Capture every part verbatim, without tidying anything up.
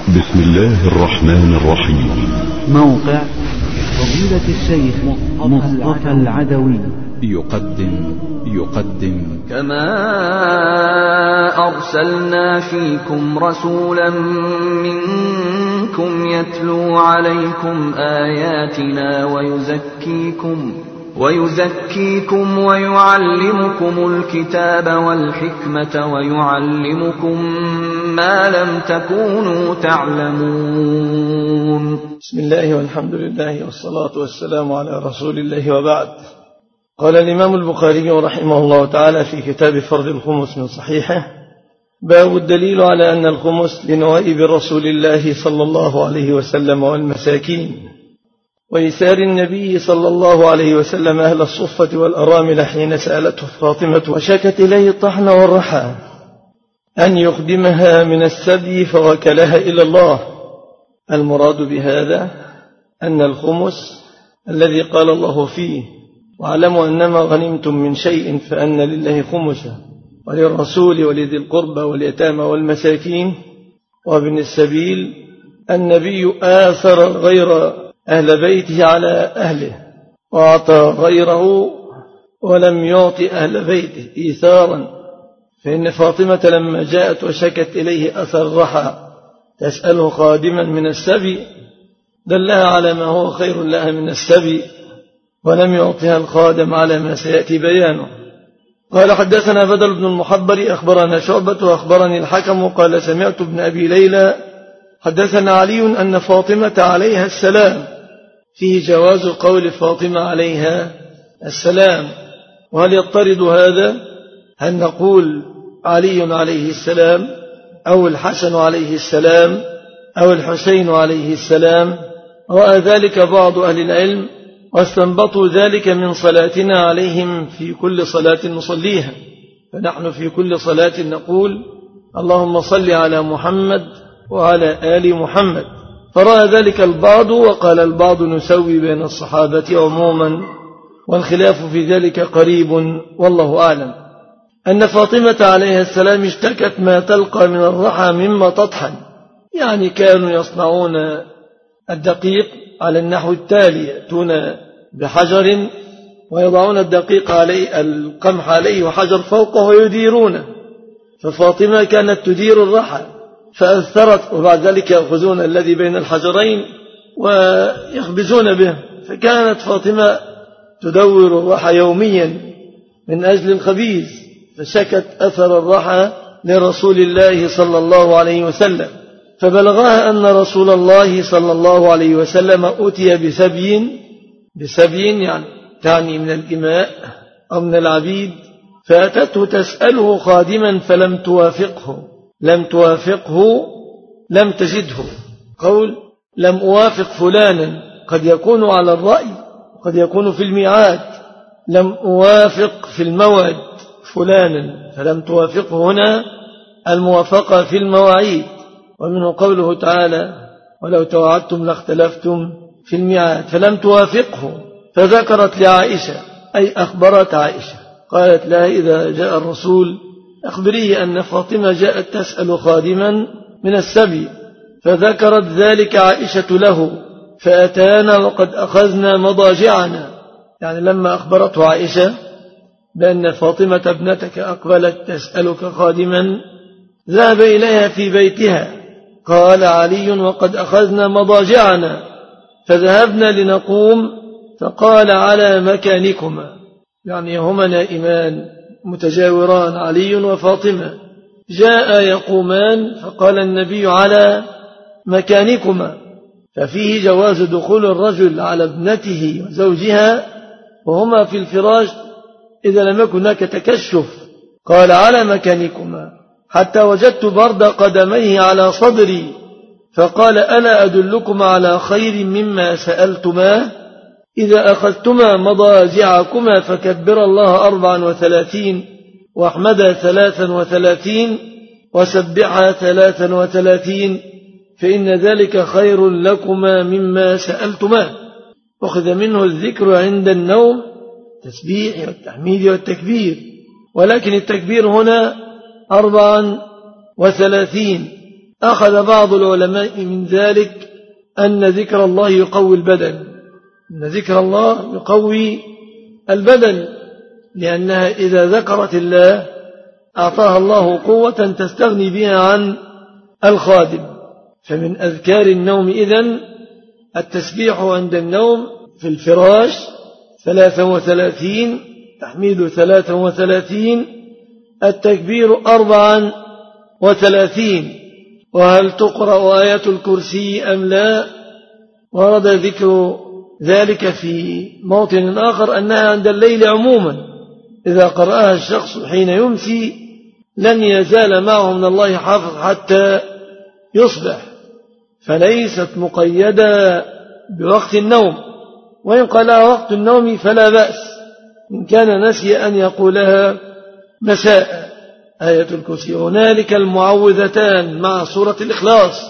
بسم الله الرحمن الرحيم. موقع فضيلة الشيخ مصطفى العدوي يقدم يقدم كما أرسلنا فيكم رسولا منكم يتلو عليكم آياتنا ويزكيكم ويزكيكم ويعلمكم الكتاب والحكمة ويعلمكم ما لم تكونوا تعلمون. بسم الله والحمد لله والصلاة والسلام على رسول الله وبعد. قال الإمام البخاري رحمه الله تعالى في كتاب فرض الخمس من صحيحه: باب الدليل على أن الخمس لنوائب رسول الله صلى الله عليه وسلم والمساكين، وإيثار النبي صلى الله عليه وسلم أهل الصفة والأرامل حين سألته فاطمة وشكت إليه الطحن والرحى أن يخدمها من السبي فوكلها إلى الله. المراد بهذا أن الخمس الذي قال الله فيه: واعلموا أنما غنمتم من شيء فأن لله خمسه وللرسول ولذي القربى واليتامى والمساكين وابن السبيل، النبي آثر غير أهل بيته على أهله وأعطى غيره ولم يعطي أهل بيته إيثارا. فإن فاطمة لما جاءت وشكت إليه أثر الرحى تسأله خادما من السبي دلها على ما هو خير لها من السبي، ولم يعطيها الخادم على ما سيأتي بيانه. قال: حدثنا بدر بن المحبر أخبرنا شعبة وأخبرني الحكم قال: سمعت ابن أبي ليلى حدثنا علي أن فاطمة عليها السلام، فيه جواز قول فاطمة عليها السلام. وهل يضطرد هذا؟ هل نقول علي عليه السلام أو الحسن عليه السلام أو الحسين عليه السلام؟ رأى ذلك بعض أهل العلم واستنبطوا ذلك من صلاتنا عليهم في كل صلاة نصليها، فنحن في كل صلاة نقول: اللهم صل على محمد وعلى آل محمد. فرأى ذلك البعض، وقال البعض: نسوي بين الصحابة عموما، والخلاف في ذلك قريب والله أعلم. أن فاطمة عليها السلام اشتكت ما تلقى من الرحى مما تطحن، يعني كانوا يصنعون الدقيق على النحو التالي: يأتون بحجر ويضعون الدقيق عليه القمح عليه وحجر فوقه ويديرونه، ففاطمة كانت تدير الرحى فأثرت، وبعد ذلك يأخذون الذي بين الحجرين ويخبزون به، فكانت فاطمة تدور الرحى يوميا من أجل الخبيز، فشكت أثر الرحى لرسول الله صلى الله عليه وسلم، فبلغها أن رسول الله صلى الله عليه وسلم أتي بسبي بسبي يعني تعني من الإماء أو من العبيد، فأتته تسأله خادما فلم توافقه لم توافقه لم تجده. قول لم أوافق فلانا قد يكون على الرأي وقد يكون في الميعاد، لم أوافق في الموعد فلانا فلم توافقه هنا الموافقة في المواعيد. ومنه قوله تعالى: ولو توعدتم لاختلفتم في الميعاد، فلم توافقه. فذكرت لعائشة أي أخبرت عائشة، قالت لها: إذا جاء الرسول أخبريه أن فاطمة جاءت تسأل خادما من السبي، فذكرت ذلك عائشة له، فأتانا وقد أخذنا مضاجعنا. يعني لما أخبرته عائشة بأن فاطمة ابنتك أقبلت تسألك خادما ذهب إليها في بيتها. قال علي: وقد أخذنا مضاجعنا فذهبنا لنقوم، فقال: على مكانكما، يعني هما نائمان متجاوران علي وفاطمة، جاء يقومان فقال النبي: على مكانكما. ففيه جواز دخول الرجل على ابنته وزوجها وهما في الفراش إذا لم يكن هناك تكشف. قال: على مكانكما حتى وجدت برد قدميه على صدري، فقال: ألا أدلكما على خير مما سألتما؟ إذا أخذتما مضاجعكما فكبر الله أربعا وثلاثين واحمدا ثلاثا وثلاثين وسبحا ثلاثا وثلاثين، فإن ذلك خير لكما مما سألتما. أخذ منه الذكر عند النوم التسبيح والتحميد والتكبير، ولكن التكبير هنا أربعا وثلاثين، أخذ بعض العلماء من ذلك أن ذكر الله يقوي البدن، أن ذكر الله يقوي البدن، لأنها إذا ذكرت الله أعطاها الله قوة تستغني بها عن الخادم. فمن أذكار النوم إذن التسبيح عند النوم في الفراش ثلاثة وثلاثين، تحميد ثلاثة وثلاثين، التكبير أربعا وثلاثين. وهل تقرأ آية الكرسي أم لا؟ ورد ذكر ذلك في موطن آخر أنها عند الليل عموما، إذا قرأها الشخص حين يمسي لن يزال معه من الله حافظ حتى يصبح، فليست مقيدة بوقت النوم، وإن قالها وقت النوم فلا بأس إن كان نسي أن يقولها مساء. آية الكرسي. هنالك المعوذتان مع سورة الإخلاص.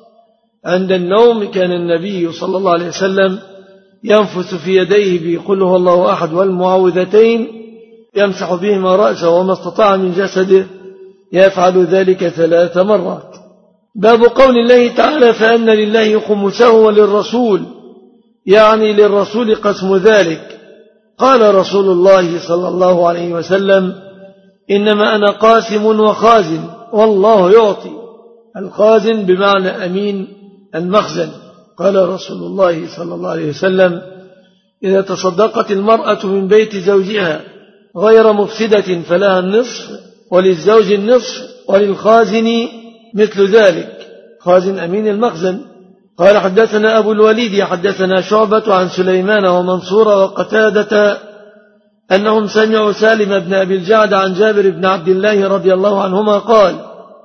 عند النوم كان النبي صلى الله عليه وسلم ينفث في يديه بقل هو الله أحد والمعوذتين، يمسح بهما رأسه وما استطاع من جسده، يفعل ذلك ثلاث مرات. باب قول الله تعالى فأن لله خمسه وللرسول، يعني للرسول قسم ذلك. قال رسول الله صلى الله عليه وسلم إنما أنا قاسم وخازن والله يعطي. الخازن بمعنى أمين المخزن. قال رسول الله صلى الله عليه وسلم إذا تصدقت المرأة من بيت زوجها غير مفسدة فلها النصف وللزوج النصف وللخازن مثل ذلك. خازن أمين المخزن. قال حدثنا أبو الوليد حدثنا شعبة عن سليمان ومنصور وقتادة أنهم سمعوا سالم بن أبي الجعد عن جابر بن عبد الله رضي الله عنهما قال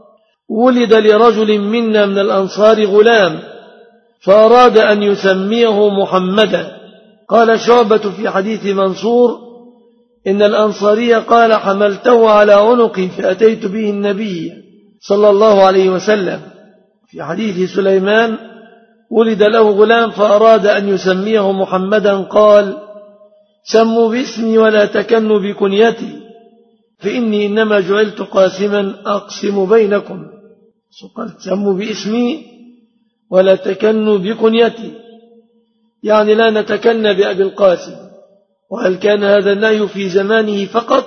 ولد لرجل منا من الأنصار غلام فأراد أن يسميه محمدا. قال شعبة في حديث منصور إن الأنصاري قال حملته على عنقي فأتيت به النبي صلى الله عليه وسلم. في حديث سليمان ولد له غلام فأراد أن يسميه محمدا قال سموا باسمي ولا تكنوا بكنيتي فإني إنما جعلت قاسما أقسم بينكم. سموا باسمي ولا تكنوا بكنيتي، يعني لا نتكنى بأبي القاسم. وهل كان هذا النهي في زمانه فقط؟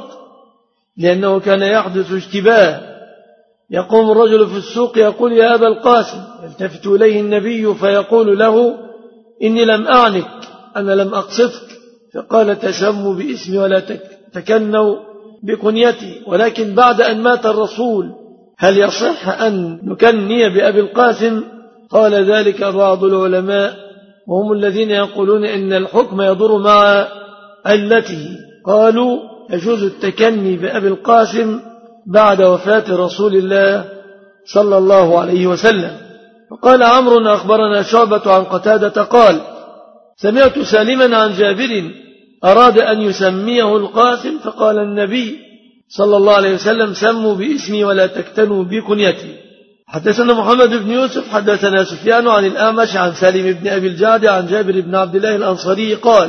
لأنه كان يحدث اشتباه، يقوم الرجل في السوق يقول يا أبا القاسم، يلتفت إليه النبي فيقول له إني لم أعنك، أنا لم أقصدك. فقال تسموا باسمي ولا تكنوا بكنيتي. ولكن بعد أن مات الرسول هل يصح أن نكني بأبي القاسم؟ قال ذلك بعض العلماء وهم الذين يقولون إن الحكم يضر مع علته. قالوا يجوز التكني بأبي القاسم بعد وفاة رسول الله صلى الله عليه وسلم. فقال عمرو أخبرنا شعبة عن قتادة قال سمعت سالما عن جابر أراد أن يسميه القاسم فقال النبي صلى الله عليه وسلم سموا باسمي ولا تكتنوا بكنيتي. حدثنا محمد بن يوسف حدثنا سفيان عن الأعمش عن سالم بن أبي الجعد عن جابر بن عبد الله الأنصاري قال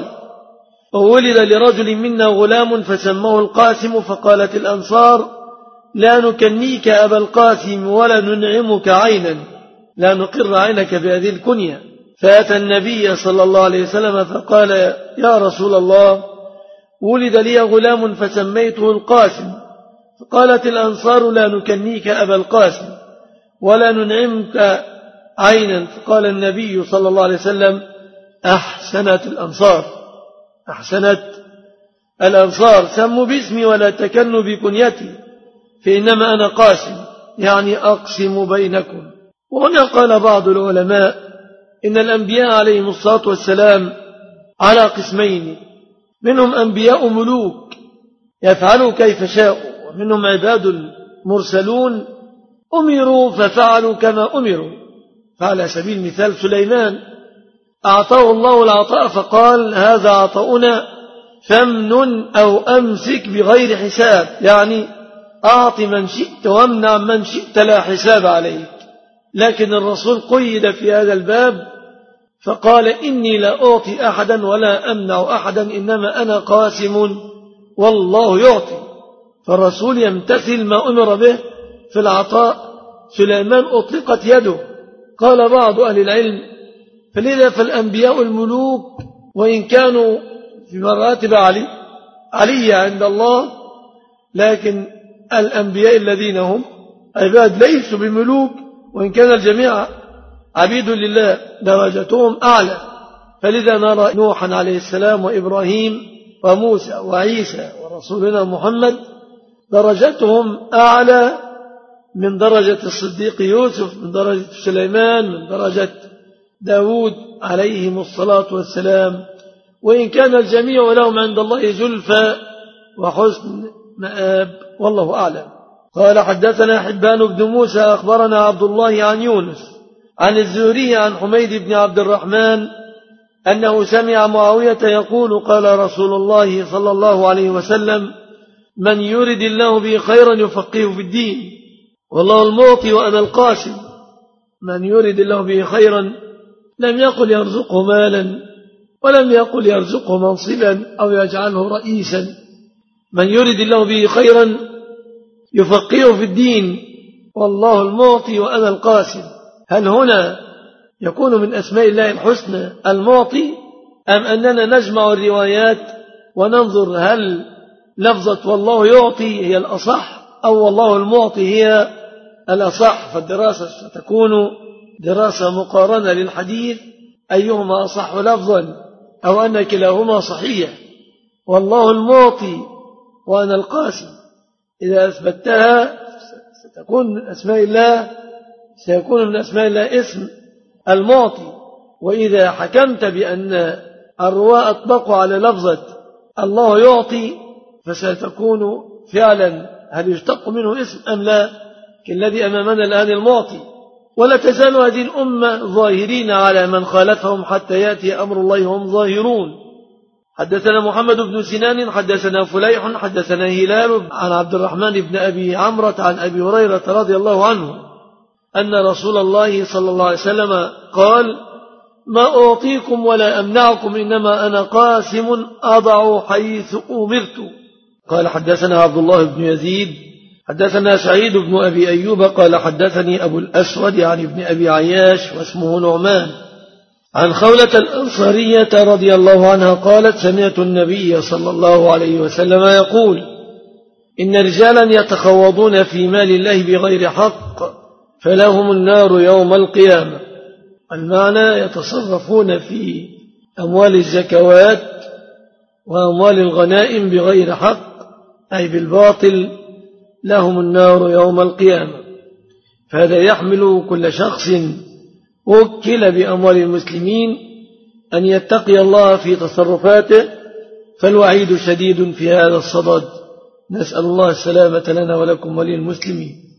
وولد لرجل منا غلام فسموه القاسم فقالت الأنصار لا نكنيك أبا القاسم ولا ننعمك عينا، لا نقر عينك بهذه الكنية. فأتى النبي صلى الله عليه وسلم فقال يا رسول الله ولد لي غلام فسميته القاسم. فقالت الأنصار لا نكنيك أبا القاسم ولا ننعمك عينا. فقال النبي صلى الله عليه وسلم أحسنت الأنصار أحسنت الأنصار سموا باسمي ولا تكنوا بكنيتي فإنما أنا قاسم، يعني أقسم بينكم. وهنا قال بعض العلماء إن الأنبياء عليهم الصلاة والسلام على قسمين، منهم أنبياء ملوك يفعلوا كيف شاءوا، ومنهم عباد مرسلون أمروا ففعلوا كما أمروا. فعلى سبيل المثال سليمان أعطاه الله العطاء فقال هذا عطاؤنا فامنن أو أمسك بغير حساب، يعني أعط من شئت وامنع من شئت لا حساب عليك. لكن الرسول قيد في هذا الباب فقال إني لا أعطي أحدا ولا أمنع أحدا إنما أنا قاسم والله يعطي. فالرسول يمتثل ما أمر به في العطاء سليمان أطلقت يده. قال بعض أهل العلم فلذا فالأنبياء الملوك وإن كانوا في مراتب علي علية عند الله، لكن الأنبياء الذين هم عباد ليسوا بملوك، وإن كان الجميع عبيد لله درجتهم أعلى. فلذا نرى نوحا عليه السلام وإبراهيم وموسى وعيسى ورسولنا محمد درجتهم أعلى من درجة الصديق يوسف، من درجة سليمان، من درجة داود عليهم الصلاة والسلام، وإن كان الجميع لهم عند الله زلفى وحسن مآب، والله أعلم. قال حدثنا حبان بن موسى أخبرنا عبد الله عن يونس عن الزهري عن حميد بن عبد الرحمن أنه سمع معاوية يقول قال رسول الله صلى الله عليه وسلم من يرد الله به خيرا يفقهه في الدين والله المعطي وأنا القاسم. من يرد الله به خيرا لم يقل يرزقه مالا ولم يقل يرزقه منصبا أو يجعله رئيسا، من يرد الله به خيرا يفقهه في الدين والله المعطي وأنا القاسم. هل هنا يكون من أسماء الله الحسنى المعطي، أم أننا نجمع الروايات وننظر هل لفظة والله يعطي هي الأصح أو والله المعطي هي الأصح؟ فالدراسة ستكون دراسة مقارنة للحديث أيهما أصح لفظا أو أن كلاهما صحيح. والله المعطي وأنا القاسم إذا أثبتها ستكون من أسماء الله سيكون من أسماء الله اسم المعطي. وإذا حكمت بأن الرواة أطبقوا على لفظة الله يعطي فستكون فعلا هل يشتق منه اسم أم لا، كالذي أمامنا الآن المعطي. ولا تزال هذه الأمة ظاهرين على من خالفهم حتى يأتي أمر الله هم ظاهرون. حدثنا محمد بن سنان حدثنا فليح حدثنا هلال عن عبد الرحمن بن أبي عمرة عن أبي هريرة رضي الله عنه أن رسول الله صلى الله عليه وسلم قال ما أعطيكم ولا أمنعكم إنما أنا قاسم أضع حيث أمرت. قال حدثنا عبد الله بن يزيد حدثنا سعيد بن أبي أيوب قال حدثني أبو الأسود عن ابن أبي عياش واسمه نعمان عن خولة الأنصارية رضي الله عنها قالت سمعت النبي صلى الله عليه وسلم يقول إن رجالا يتخوضون في مال الله بغير حق فلهم النار يوم القيامة. المعنى يتصرفون في أموال الزكوات وأموال الغنائم بغير حق أي بالباطل، لهم النار يوم القيامة. فهذا يحمل كل شخص وكل بأموال المسلمين أن يتقي الله في تصرفاته، فالوعيد شديد في هذا الصدد. نسأل الله السلامة لنا ولكم وللمسلمين.